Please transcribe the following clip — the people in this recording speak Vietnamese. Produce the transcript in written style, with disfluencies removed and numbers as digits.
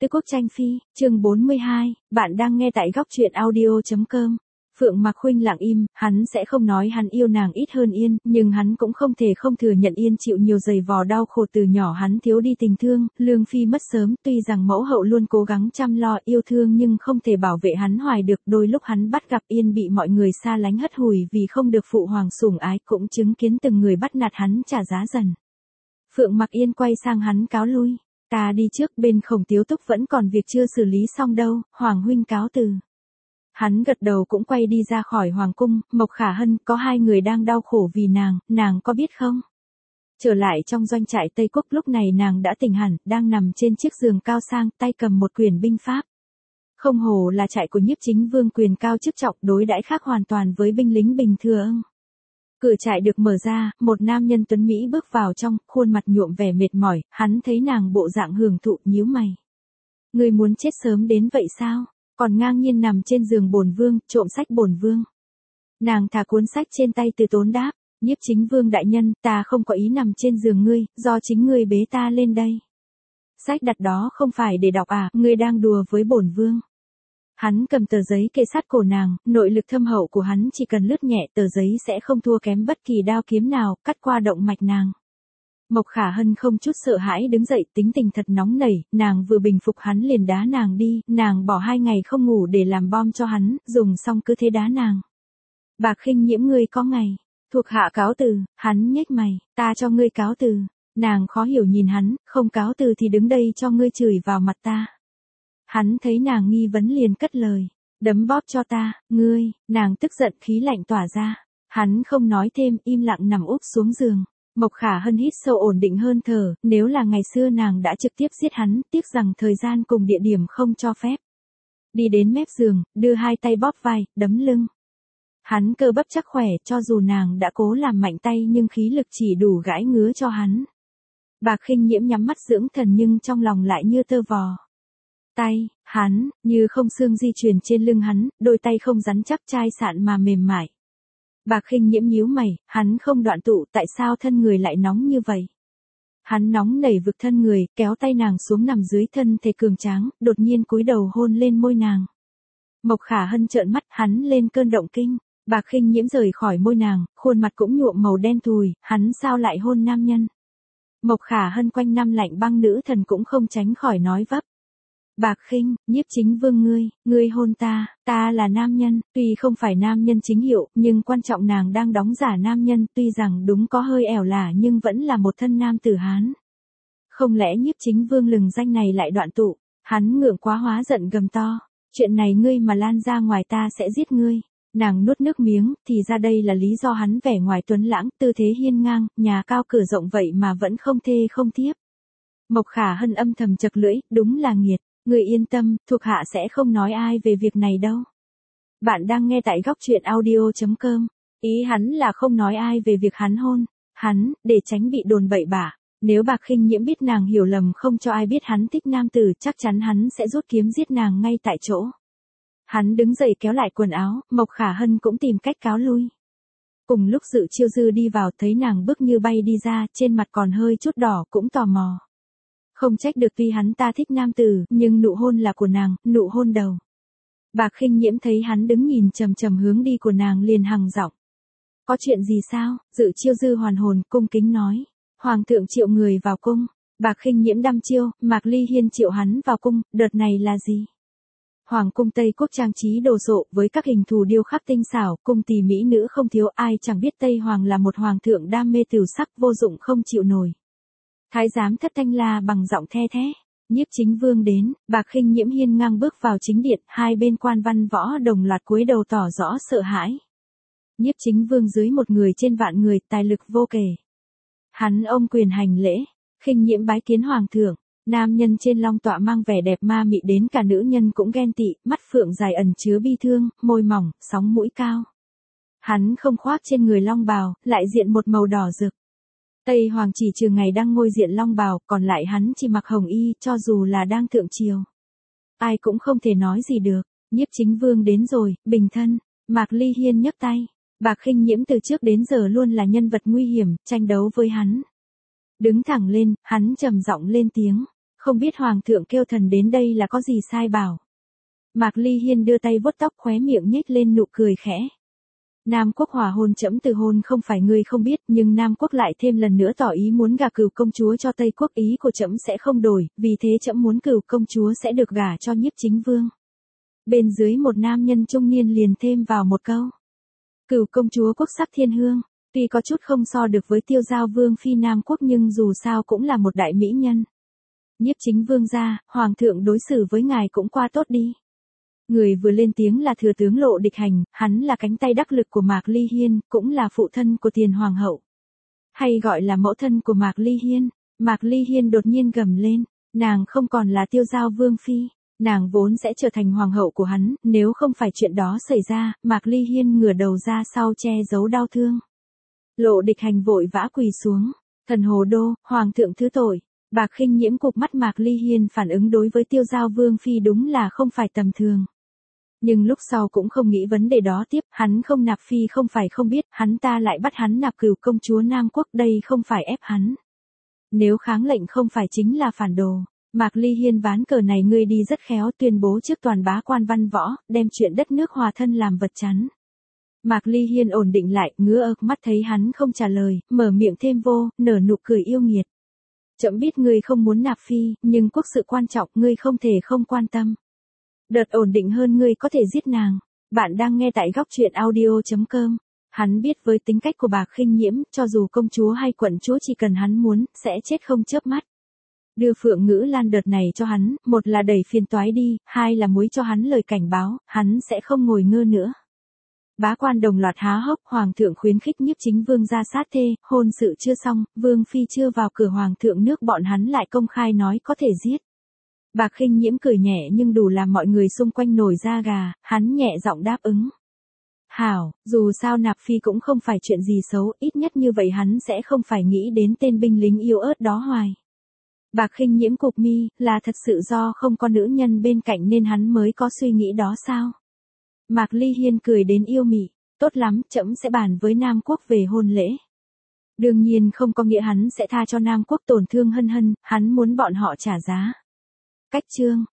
Tứ Quốc Tranh Phi, chương 42, bạn đang nghe tại góc truyện audio.com. Phượng Mặc Khuynh lặng im, hắn sẽ không nói hắn yêu nàng ít hơn Yên, nhưng hắn cũng không thể không thừa nhận Yên chịu nhiều giày vò đau khổ từ nhỏ, hắn thiếu đi tình thương, Lương Phi mất sớm, tuy rằng mẫu hậu luôn cố gắng chăm lo yêu thương nhưng không thể bảo vệ hắn hoài được, đôi lúc hắn bắt gặp Yên bị mọi người xa lánh hất hủi vì không được phụ hoàng sủng ái, cũng chứng kiến từng người bắt nạt hắn trả giá dần. Phượng Mặc Yên quay sang hắn cáo lui. Ta đi trước, bên Khổng Tiếu Túc vẫn còn việc chưa xử lý xong đâu, Hoàng huynh cáo từ. Hắn gật đầu cũng quay đi ra khỏi Hoàng cung. Mộc Khả Hân, có hai người đang đau khổ vì nàng có biết không? Trở lại trong doanh trại Tây Quốc, lúc này nàng đã tỉnh hẳn, đang nằm trên chiếc giường cao sang, tay cầm một quyển binh pháp. Không hổ là trại của Nhiếp Chính Vương, quyền cao chức trọng, đối đãi khác hoàn toàn với binh lính bình thường. Cửa trại được mở ra, một nam nhân tuấn Mỹ bước vào trong, khuôn mặt nhuộm vẻ mệt mỏi, hắn thấy nàng bộ dạng hưởng thụ, nhíu mày. Ngươi muốn chết sớm đến vậy sao? Còn ngang nhiên nằm trên giường bổn vương, trộm sách bổn vương. Nàng thả cuốn sách trên tay từ tốn đáp, Nhiếp Chính Vương đại nhân, ta không có ý nằm trên giường ngươi, do chính ngươi bế ta lên đây. Sách đặt đó không phải để đọc à, ngươi đang đùa với bổn vương. Hắn cầm tờ giấy kê sát cổ nàng, nội lực thâm hậu của hắn chỉ cần lướt nhẹ tờ giấy sẽ không thua kém bất kỳ đao kiếm nào, cắt qua động mạch nàng. Mộc Khả Hân không chút sợ hãi đứng dậy, tính tình thật nóng nảy, nàng vừa bình phục hắn liền đá nàng đi, nàng bỏ 2 ngày không ngủ để làm bom cho hắn, dùng xong cứ thế đá nàng. Bạc Khinh Nhiễm, ngươi có ngày, thuộc hạ cáo từ. Hắn nhếch mày, ta cho ngươi cáo từ. Nàng khó hiểu nhìn hắn, không cáo từ thì đứng đây cho ngươi chửi vào mặt ta. Hắn thấy nàng nghi vấn liền cất lời, đấm bóp cho ta, ngươi. Nàng tức giận, khí lạnh tỏa ra. Hắn không nói thêm, im lặng nằm úp xuống giường. Mộc Khả Hân hít sâu ổn định hơn thở, nếu là ngày xưa nàng đã trực tiếp giết hắn, tiếc rằng thời gian cùng địa điểm không cho phép. Đi đến mép giường, đưa 2 tay bóp vai, đấm lưng. Hắn cơ bắp chắc khỏe, cho dù nàng đã cố làm mạnh tay nhưng khí lực chỉ đủ gãi ngứa cho hắn. Bạc Khinh Nhiễm nhắm mắt dưỡng thần nhưng trong lòng lại như tơ vò. Tay, hắn, như không xương di chuyển trên lưng hắn, đôi tay không rắn chắc chai sạn mà mềm mại. Bạc Khinh Nhiễm nhíu mày, hắn không đoạn tụ, tại sao thân người lại nóng như vậy? Hắn nóng nảy vực thân người, kéo tay nàng xuống nằm dưới thân thể cường tráng, đột nhiên cúi đầu hôn lên môi nàng. Mộc Khả Hân trợn mắt, hắn lên cơn động kinh. Bạc Khinh Nhiễm rời khỏi môi nàng, khuôn mặt cũng nhuộm màu đen thùi, hắn sao lại hôn nam nhân? Mộc Khả Hân quanh năm lạnh băng nữ thần cũng không tránh khỏi nói vấp. Bạc Khinh, Nhiếp Chính Vương ngươi hôn ta là nam nhân, tuy không phải nam nhân chính hiệu, nhưng quan trọng nàng đang đóng giả nam nhân, tuy rằng đúng có hơi ẻo lả nhưng vẫn là một thân nam tử Hán. Không lẽ Nhiếp Chính Vương lừng danh này lại đoạn tụ? Hắn ngượng quá hóa giận gầm to, chuyện này ngươi mà lan ra ngoài ta sẽ giết ngươi. Nàng nuốt nước miếng, thì ra đây là lý do hắn vẻ ngoài tuấn lãng, tư thế hiên ngang, nhà cao cửa rộng vậy mà vẫn không thê không thiếp. Mộc Khả Hân âm thầm chật lưỡi, đúng là nghiệt. Người yên tâm, thuộc hạ sẽ không nói ai về việc này đâu. Bạn đang nghe tại góc truyện audio.com. Ý hắn là không nói ai về việc hắn hôn hắn, để tránh bị đồn bậy bạ. Nếu Bạc Khinh Nhiễm biết nàng hiểu lầm không cho ai biết hắn thích nam tử, chắc chắn hắn sẽ rút kiếm giết nàng ngay tại chỗ. Hắn đứng dậy kéo lại quần áo, Mộc Khả Hân cũng tìm cách cáo lui. Cùng lúc Dự Chiêu Dư đi vào thấy nàng bước như bay đi ra, trên mặt còn hơi chút đỏ, cũng tò mò. Không trách được, tuy hắn ta thích nam tử, nhưng nụ hôn là của nàng, nụ hôn đầu. Bạc Khinh Nhiễm thấy hắn đứng nhìn chằm chằm hướng đi của nàng liền hằng giọng. Có chuyện gì sao? Dự Chiêu Dư hoàn hồn, cung kính nói. Hoàng thượng triệu người vào cung. Bạc Khinh Nhiễm đăm chiêu, Mạc Ly Hiên triệu hắn vào cung, đợt này là gì? Hoàng cung Tây Quốc trang trí đồ sộ, với các hình thù điêu khắc tinh xảo, cung tỳ mỹ nữ không thiếu, ai chẳng biết Tây Hoàng là một hoàng thượng đam mê tửu sắc, vô dụng không chịu nổi. Thái giám Thất Thanh la bằng giọng the thé. Nhiếp Chính Vương đến. Bạc Khinh Nhiễm hiên ngang bước vào chính điện, hai bên quan văn võ đồng loạt cúi đầu tỏ rõ sợ hãi. Nhiếp Chính Vương dưới một người trên vạn người, tài lực vô kể. Hắn ôm quyền hành lễ. Khinh Nhiễm bái kiến hoàng thượng. Nam nhân trên long tọa mang vẻ đẹp ma mị đến cả nữ nhân cũng ghen tị, mắt phượng dài ẩn chứa bi thương, môi mỏng, sóng mũi cao. Hắn không khoác trên người long bào, lại diện một màu đỏ rực. Tây Hoàng chỉ trừ ngày đang ngôi diện long bào, còn lại hắn chỉ mặc hồng y, cho dù là đang thượng triều. Ai cũng không thể nói gì được. Nhiếp Chính Vương đến rồi, bình thân. Mạc Ly Hiên nhấc tay. Bạc Khinh Nhiễm từ trước đến giờ luôn là nhân vật nguy hiểm, tranh đấu với hắn. Đứng thẳng lên, hắn trầm giọng lên tiếng. Không biết hoàng thượng kêu thần đến đây là có gì sai bảo. Mạc Ly Hiên đưa tay vuốt tóc, khóe miệng nhếch lên nụ cười khẽ. Nam Quốc hòa hôn trẫm từ hôn không phải ngươi không biết, nhưng Nam Quốc lại thêm lần nữa tỏ ý muốn gả Cửu công chúa cho Tây Quốc, ý của trẫm sẽ không đổi, vì thế trẫm muốn Cửu công chúa sẽ được gả cho Nhiếp Chính Vương. Bên dưới một nam nhân trung niên liền thêm vào một câu. Cửu công chúa quốc sắc thiên hương, tuy có chút không so được với Tiêu Giao Vương phi Nam Quốc nhưng dù sao cũng là một đại mỹ nhân. Nhiếp Chính Vương gia, hoàng thượng đối xử với ngài cũng qua tốt đi. Người vừa lên tiếng là thừa tướng Lộ Địch Hành, hắn là cánh tay đắc lực của Mạc Ly Hiên, cũng là phụ thân của Tiền Hoàng hậu. Hay gọi là mẫu thân của Mạc Ly Hiên. Mạc Ly Hiên đột nhiên gầm lên, nàng không còn là Tiêu Giao Vương phi, nàng vốn sẽ trở thành hoàng hậu của hắn, nếu không phải chuyện đó xảy ra, Mạc Ly Hiên ngửa đầu ra sau che giấu đau thương. Lộ Địch Hành vội vã quỳ xuống, thần hồ đô, hoàng thượng thứ tội. Bạc Khinh Nhiễm cụp mắt, Mạc Ly Hiên phản ứng đối với Tiêu Giao Vương phi đúng là không phải tầm thường. Nhưng lúc sau cũng không nghĩ vấn đề đó tiếp, hắn không nạp phi không phải không biết, hắn ta lại bắt hắn nạp Cửu công chúa Nam Quốc, đây không phải ép hắn. Nếu kháng lệnh không phải chính là phản đồ. Mạc Ly Hiên ván cờ này ngươi đi rất khéo, tuyên bố trước toàn bá quan văn võ, đem chuyện đất nước hòa thân làm vật chắn. Mạc Ly Hiên ổn định lại, ngứa ực mắt thấy hắn không trả lời, mở miệng thêm vô, nở nụ cười yêu nghiệt. Trẫm biết ngươi không muốn nạp phi, nhưng quốc sự quan trọng, ngươi không thể không quan tâm. Đợt ổn định hơn ngươi có thể giết nàng. Bạn đang nghe tại góc truyện audio.com. Hắn biết với tính cách của Bạc Khinh Nhiễm, cho dù công chúa hay quận chúa chỉ cần hắn muốn, sẽ chết không chớp mắt. Đưa Phượng Ngữ Lan đợt này cho hắn, một là đẩy phiền toái đi, hai là muối cho hắn lời cảnh báo, hắn sẽ không ngồi ngơ nữa. Bá quan đồng loạt há hốc, hoàng thượng khuyến khích Nhiếp Chính Vương ra sát thê, hôn sự chưa xong, vương phi chưa vào cửa, hoàng thượng nước bọn hắn lại công khai nói có thể giết. Bạc Khinh Nhiễm cười nhẹ nhưng đủ làm mọi người xung quanh nổi da gà, hắn nhẹ giọng đáp ứng. Hảo, dù sao nạp phi cũng không phải chuyện gì xấu, ít nhất như vậy hắn sẽ không phải nghĩ đến tên binh lính yếu ớt đó hoài. Bạc Khinh Nhiễm cụp mi, là thật sự do không có nữ nhân bên cạnh nên hắn mới có suy nghĩ đó sao? Mạc Ly Hiên cười đến yêu mị, tốt lắm, trẫm sẽ bàn với Nam Quốc về hôn lễ. Đương nhiên không có nghĩa hắn sẽ tha cho Nam Quốc tổn thương Hân Hân, hắn muốn bọn họ trả giá. Cách chương